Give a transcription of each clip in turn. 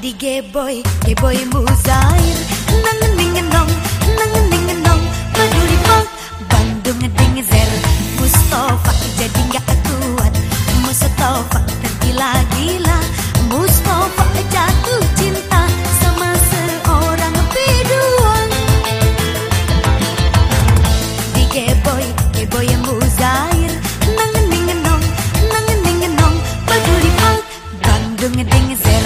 Di Geboy, Geboy Muzair, nangening-nong, nangening-nong, Maduri Park, Bandung ngeding-zer, Mustafa jadi nggak kuat, Mustafa tergila-gila, Mustafa jatuh cinta sama seorang biduan. Di Geboy, Geboy Muzair, nangening-nong, nangening-nong, Maduri Park, Bandung ngeding-zer.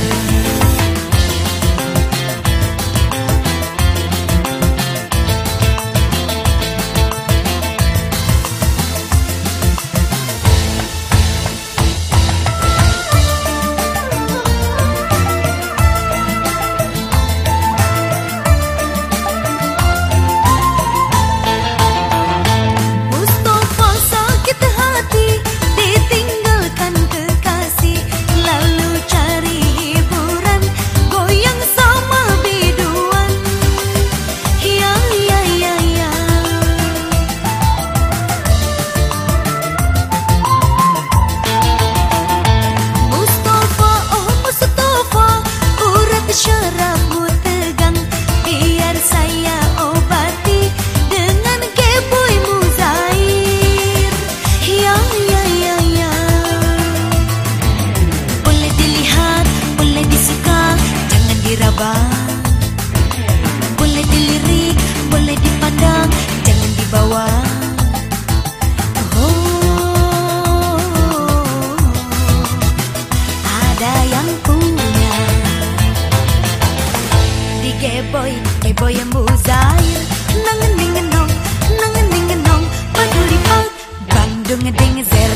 Boleh dilirik, boleh dipandang, jangan dibawa. Oh, ada yang punya. Di Geboy, Geboy Muzair, nangening-nong, nangening-nong, Maduri Park, Bandung ngeding-zer.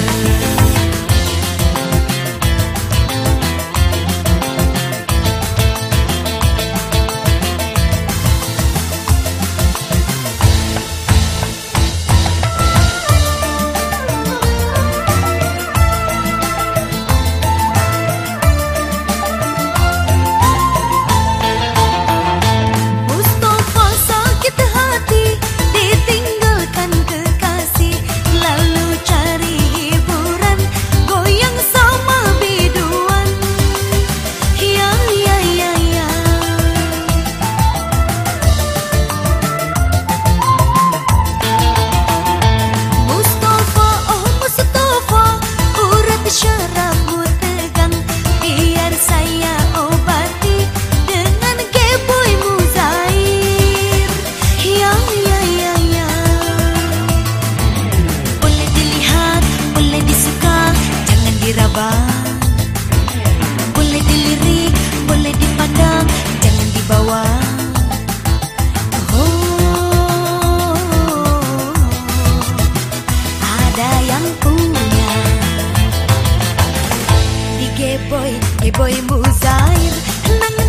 Boleh dilirik, boleh dipandang, jangan dibawa. Oh, ada yang punya. Di Geboy, Geboy Muzair,